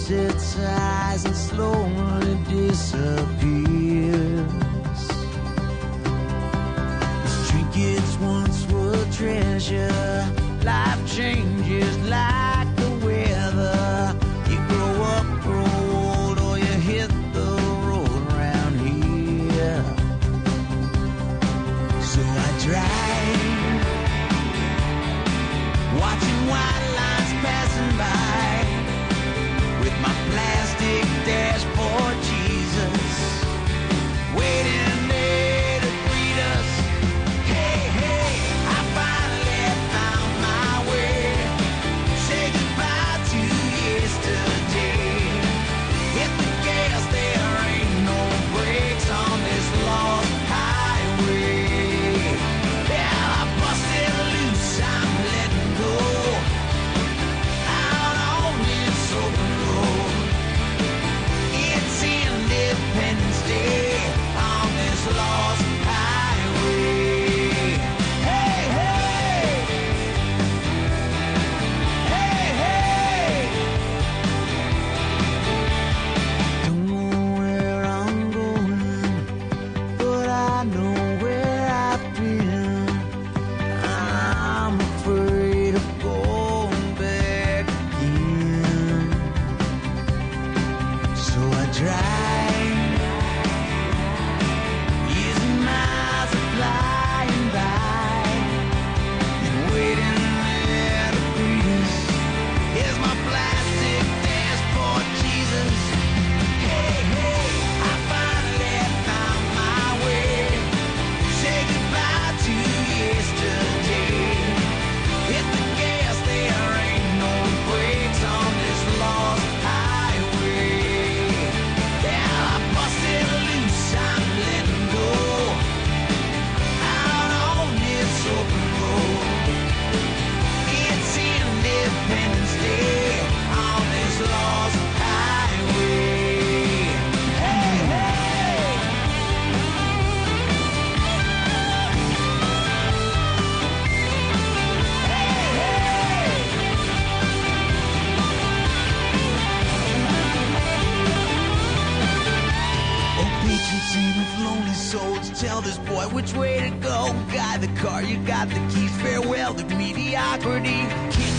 its eyes and slowly disappears. These trinkets once were treasure. Life changes like the weather. You grow up, grow old, or you hit the road around here. So I drive, watching white lines passing by, with my plastic dashboard Jesus waiting there to greet us. Hey, hey, I finally found my way. Say goodbye to yesterday. Hit the gas, there ain't no brakes on this lost highway. Yeah, I busted loose, I'm letting go out on this open road. It's Independence Day on this lost highway. Hey, hey, hey, hey. Don't know where I'm going, but I know where I've been. I'm afraid of going back again. So I drive, using miles of flying by, and waiting there to greet us. Here's my plastic dashboard Jesus. Hey, hey, I finally found my way. Say goodbye to yesterday. Hit the gas, there ain't no brakes on this lost highway. Yeah, I busted loose, I'm letting go out on this open road. It's Independence Day on this lost highway. Hey, hey. Oh, patron saint of lonely souls, tell this boy which way to go. Guide the car, you got the keys. Farewell to mediocrity.